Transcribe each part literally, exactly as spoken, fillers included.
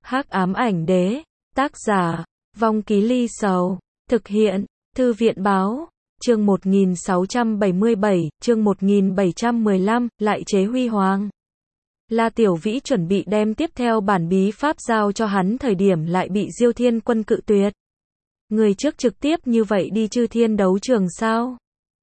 Hắc ám ảnh đế, tác giả, Vong Ký Ly Sầu, thực hiện, Thư viện báo, chương một nghìn sáu trăm bảy mươi bảy, chương một nghìn bảy trăm mười lăm, lại chế huy hoàng. La Tiểu Vĩ chuẩn bị đem tiếp theo bản bí pháp giao cho hắn thời điểm lại bị Diêu Thiên Quân cự tuyệt. Người trước trực tiếp như vậy đi Chư Thiên đấu trường sao?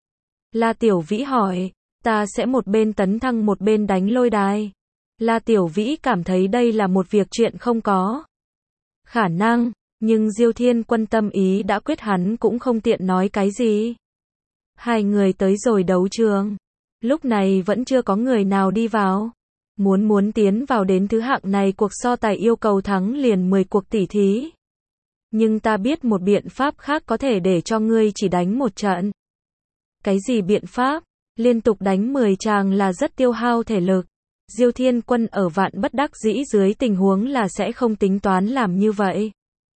La Tiểu Vĩ hỏi, ta sẽ một bên tấn thăng một bên đánh lôi đài. La Tiểu Vĩ cảm thấy đây là một việc chuyện không có khả năng, nhưng Diêu Thiên Quân tâm ý đã quyết, hắn cũng không tiện nói cái gì. Hai người tới rồi đấu trường. Lúc này vẫn chưa có người nào đi vào. Muốn muốn tiến vào đến thứ hạng này cuộc so tài yêu cầu thắng liền mười cuộc tỉ thí. Nhưng ta biết một biện pháp khác có thể để cho ngươi chỉ đánh một trận. Cái gì biện pháp? Liên tục đánh mười tràng là rất tiêu hao thể lực. Diêu Thiên Quân ở vạn bất đắc dĩ dưới tình huống là sẽ không tính toán làm như vậy.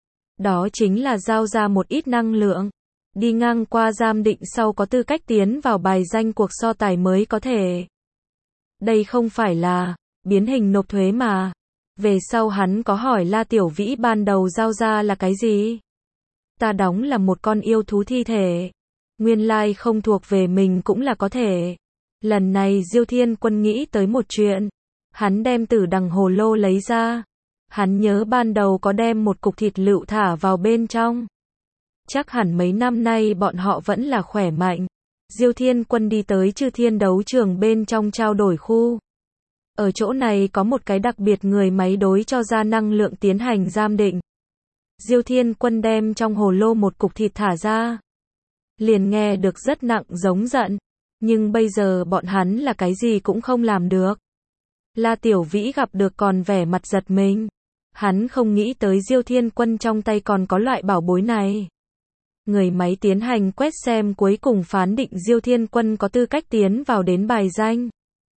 Đó chính là giao ra một ít năng lượng. Đi ngang qua giám định sau có tư cách tiến vào bài danh cuộc so tài mới có thể. Đây không phải là biến hình nộp thuế mà. Về sau hắn có hỏi La Tiểu Vĩ ban đầu giao ra là cái gì? Ta đóng là một con yêu thú thi thể. Nguyên lai không thuộc về mình cũng là có thể. Lần này Diêu Thiên Quân nghĩ tới một chuyện. Hắn đem Tử Đằng Hồ Lô lấy ra. Hắn nhớ ban đầu có đem một cục thịt lựu thả vào bên trong. Chắc hẳn mấy năm nay bọn họ vẫn là khỏe mạnh. Diêu Thiên Quân đi tới Chư Thiên đấu trường bên trong trao đổi khu. Ở chỗ này có một cái đặc biệt người máy đối cho ra năng lượng tiến hành giám định. Diêu Thiên Quân đem trong hồ lô một cục thịt thả ra. Liền nghe được rất nặng giống giận. Nhưng bây giờ bọn hắn là cái gì cũng không làm được. La Tiểu Vĩ gặp được còn vẻ mặt giật mình. Hắn không nghĩ tới Diêu Thiên Quân trong tay còn có loại bảo bối này. Người máy tiến hành quét xem cuối cùng phán định Diêu Thiên Quân có tư cách tiến vào đến bài danh.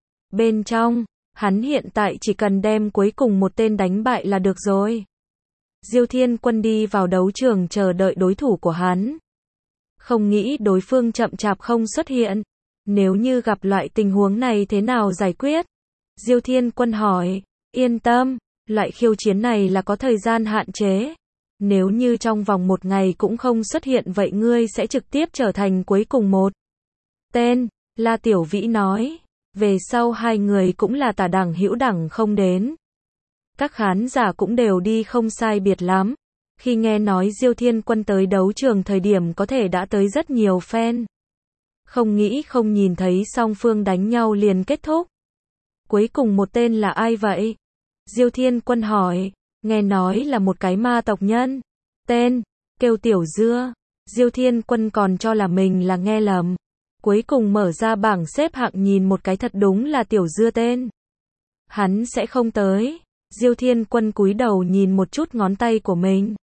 Bên trong, hắn hiện tại chỉ cần đem cuối cùng một tên đánh bại là được rồi. Diêu Thiên Quân đi vào đấu trường chờ đợi đối thủ của hắn. Không nghĩ đối phương chậm chạp không xuất hiện. Nếu như gặp loại tình huống này thế nào giải quyết? Diêu Thiên Quân hỏi, yên tâm, loại khiêu chiến này là có thời gian hạn chế. Nếu như trong vòng một ngày cũng không xuất hiện vậy ngươi sẽ trực tiếp trở thành cuối cùng một tên, La Tiểu Vĩ nói. Về sau hai người cũng là tả đẳng hữu đẳng không đến. Các khán giả cũng đều đi không sai biệt lắm. Khi nghe nói Diêu Thiên Quân tới đấu trường thời điểm có thể đã tới rất nhiều fan. Không nghĩ không nhìn thấy song phương đánh nhau liền kết thúc. Cuối cùng một tên là ai vậy? Diêu Thiên Quân hỏi. Nghe nói là một cái ma tộc nhân. Tên, kêu Tiểu Dưa. Diêu Thiên Quân còn cho là mình là nghe lầm. Cuối cùng mở ra bảng xếp hạng nhìn một cái thật đúng là Tiểu Dưa tên. Hắn sẽ không tới. Diêu Thiên Quân cúi đầu nhìn một chút ngón tay của mình.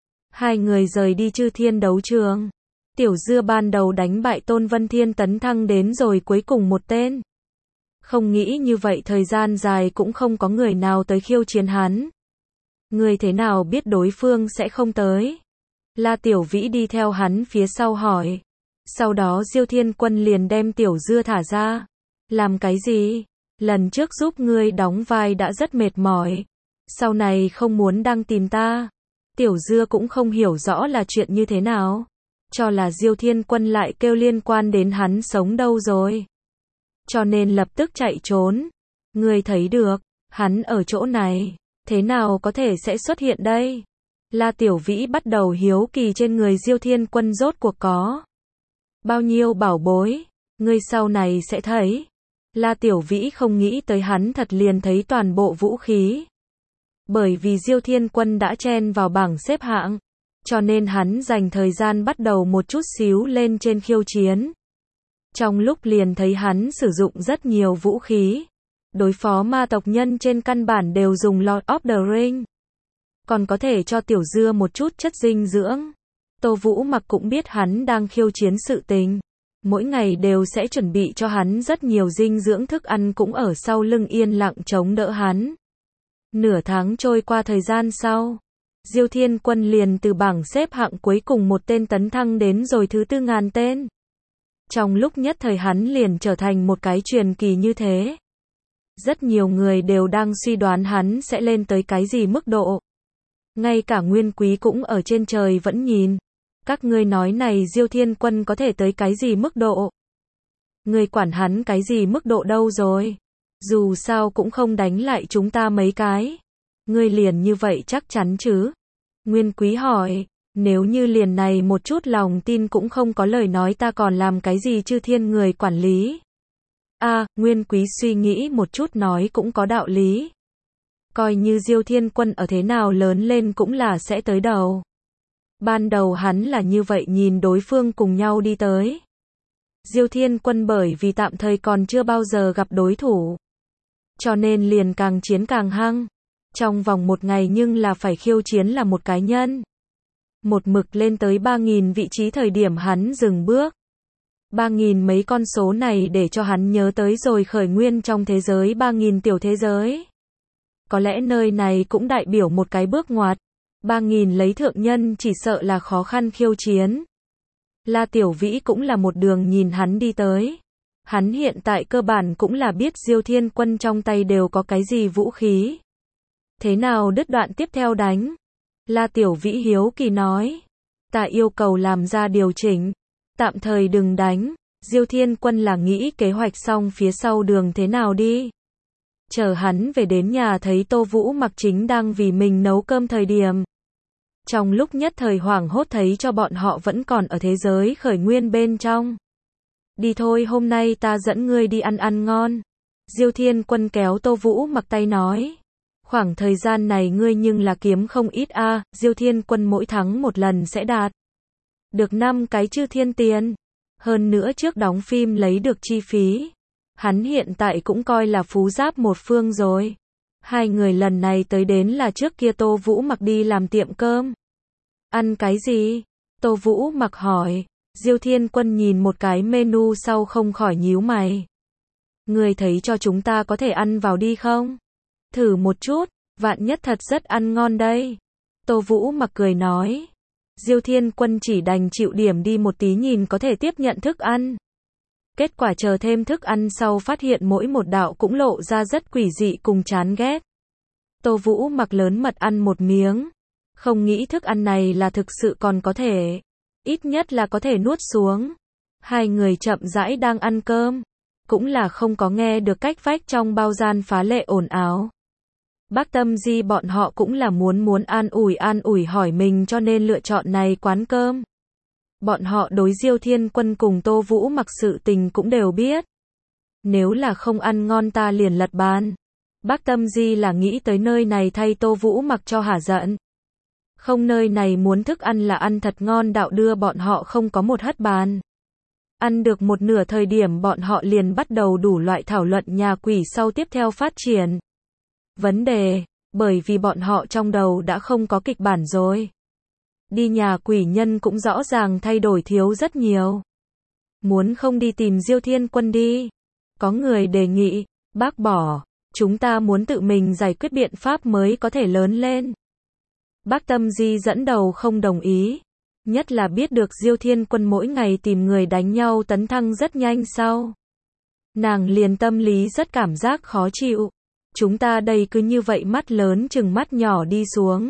Hai người rời đi Chư Thiên đấu trường. Tiểu Dưa ban đầu đánh bại Tôn Vân Thiên tấn thăng đến rồi cuối cùng một tên. Không nghĩ như vậy thời gian dài cũng không có người nào tới khiêu chiến hắn. Người thế nào biết đối phương sẽ không tới? La Tiểu Vĩ đi theo hắn phía sau hỏi. Sau đó Diêu Thiên Quân liền đem Tiểu Dưa thả ra. Làm cái gì? Lần trước giúp ngươi đóng vai đã rất mệt mỏi. Sau này không muốn đang tìm ta. Tiểu Dưa cũng không hiểu rõ là chuyện như thế nào. Cho là Diêu Thiên Quân lại kêu liên quan đến hắn sống đâu rồi. Cho nên lập tức chạy trốn. Ngươi thấy được, hắn ở chỗ này. Thế nào có thể sẽ xuất hiện đây? La Tiểu Vĩ bắt đầu hiếu kỳ trên người Diêu Thiên Quân rốt cuộc có bao nhiêu bảo bối. Ngươi sau này sẽ thấy. La Tiểu Vĩ không nghĩ tới hắn thật liền thấy toàn bộ vũ khí. Bởi vì Diêu Thiên Quân đã chen vào bảng xếp hạng. Cho nên hắn dành thời gian bắt đầu một chút xíu lên trên khiêu chiến. Trong lúc liền thấy hắn sử dụng rất nhiều vũ khí. Đối phó ma tộc nhân trên căn bản đều dùng Lord of the Ring. Còn có thể cho Tiểu Dưa một chút chất dinh dưỡng. Tô Vũ Mặc cũng biết hắn đang khiêu chiến sự tình. Mỗi ngày đều sẽ chuẩn bị cho hắn rất nhiều dinh dưỡng thức ăn cũng ở sau lưng yên lặng chống đỡ hắn. Nửa tháng trôi qua thời gian sau. Diêu Thiên Quân liền từ bảng xếp hạng cuối cùng một tên tấn thăng đến rồi thứ tư ngàn tên. Trong lúc nhất thời hắn liền trở thành một cái truyền kỳ như thế. Rất nhiều người đều đang suy đoán hắn sẽ lên tới cái gì mức độ. Ngay cả Nguyên Quý cũng ở trên trời vẫn nhìn. Các ngươi nói này Diêu Thiên Quân có thể tới cái gì mức độ? Ngươi quản hắn cái gì mức độ đâu rồi? Dù sao cũng không đánh lại chúng ta mấy cái. Ngươi liền như vậy chắc chắn chứ? Nguyên Quý hỏi, nếu như liền này một chút lòng tin cũng không có lời nói ta còn làm cái gì chư thiên người quản lý? A, à, Nguyên Quý suy nghĩ một chút nói cũng có đạo lý. Coi như Diêu Thiên Quân ở thế nào lớn lên cũng là sẽ tới đầu. Ban đầu hắn là như vậy nhìn đối phương cùng nhau đi tới. Diêu Thiên Quân bởi vì tạm thời còn chưa bao giờ gặp đối thủ. Cho nên liền càng chiến càng hăng. Trong vòng một ngày nhưng là phải khiêu chiến là một cá nhân. Một mực lên tới ba nghìn vị trí thời điểm hắn dừng bước. ba nghìn mấy con số này để cho hắn nhớ tới rồi khởi nguyên trong thế giới ba nghìn tiểu thế giới. Có lẽ nơi này cũng đại biểu một cái bước ngoặt. ba nghìn lấy thượng nhân chỉ sợ là khó khăn khiêu chiến. La Tiểu Vĩ cũng là một đường nhìn hắn đi tới. Hắn hiện tại cơ bản cũng là biết Diêu Thiên Quân trong tay đều có cái gì vũ khí. Thế nào đứt đoạn tiếp theo đánh? La Tiểu Vĩ hiếu kỳ nói. Ta yêu cầu làm ra điều chỉnh. Tạm thời đừng đánh. Diêu Thiên Quân là nghĩ kế hoạch xong phía sau đường thế nào đi. Chờ hắn về đến nhà thấy Tô Vũ Mặc chính đang vì mình nấu cơm thời điểm. Trong lúc nhất thời hoảng hốt thấy cho bọn họ vẫn còn ở thế giới khởi nguyên bên trong. Đi thôi hôm nay ta dẫn ngươi đi ăn ăn ngon. Diêu Thiên Quân kéo Tô Vũ Mặc tay nói. Khoảng thời gian này ngươi nhưng là kiếm không ít a. À, Diêu Thiên Quân mỗi tháng một lần sẽ đạt được năm cái chư thiên tiền. Hơn nữa trước đóng phim lấy được chi phí. Hắn hiện tại cũng coi là phú giáp một phương rồi. Hai người lần này tới đến là trước kia Tô Vũ Mặc đi làm tiệm cơm. Ăn cái gì? Tô Vũ Mặc hỏi. Diêu Thiên Quân nhìn một cái menu sau không khỏi nhíu mày. Người thấy cho chúng ta có thể ăn vào đi không? Thử một chút, vạn nhất thật rất ăn ngon đây. Tô Vũ Mặc cười nói. Diêu Thiên Quân chỉ đành chịu điểm đi một tí nhìn có thể tiếp nhận thức ăn. Kết quả chờ thêm thức ăn sau phát hiện mỗi một đạo cũng lộ ra rất quỷ dị cùng chán ghét. Tô Vũ Mặc lớn mật ăn một miếng. Không nghĩ thức ăn này là thực sự còn có thể. Ít nhất là có thể nuốt xuống. Hai người chậm rãi đang ăn cơm. Cũng là không có nghe được cách vách trong bao gian phá lệ ồn ào. Bác Tâm Di bọn họ cũng là muốn muốn an ủi an ủi hỏi mình cho nên lựa chọn này quán cơm. Bọn họ đối Diêu Thiên Quân cùng Tô Vũ Mặc sự tình cũng đều biết. Nếu là không ăn ngon ta liền lật bàn. Bác Tâm Di là nghĩ tới nơi này thay Tô Vũ Mặc cho hả giận. Không nơi này muốn thức ăn là ăn thật ngon đạo đưa bọn họ không có một hất bàn. Ăn được một nửa thời điểm bọn họ liền bắt đầu đủ loại thảo luận nhà quỷ sau tiếp theo phát triển. Vấn đề, bởi vì bọn họ trong đầu đã không có kịch bản rồi. Đi nhà quỷ nhân cũng rõ ràng thay đổi thiếu rất nhiều. Muốn không đi tìm Diêu Thiên Quân đi. Có người đề nghị, bác bỏ, chúng ta muốn tự mình giải quyết biện pháp mới có thể lớn lên. Bác Tâm Di dẫn đầu không đồng ý. Nhất là biết được Diêu Thiên Quân mỗi ngày tìm người đánh nhau tấn thăng rất nhanh sau. Nàng liền tâm lý rất cảm giác khó chịu. Chúng ta đây cứ như vậy mắt lớn chừng mắt nhỏ đi xuống.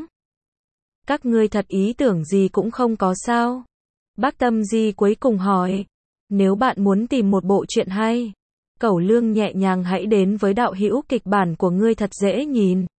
Các ngươi thật ý tưởng gì cũng không có sao? Bác Tâm Di cuối cùng hỏi. Nếu bạn muốn tìm một bộ truyện hay, Cẩu Lương nhẹ nhàng hãy đến với đạo hữu kịch bản của ngươi thật dễ nhìn.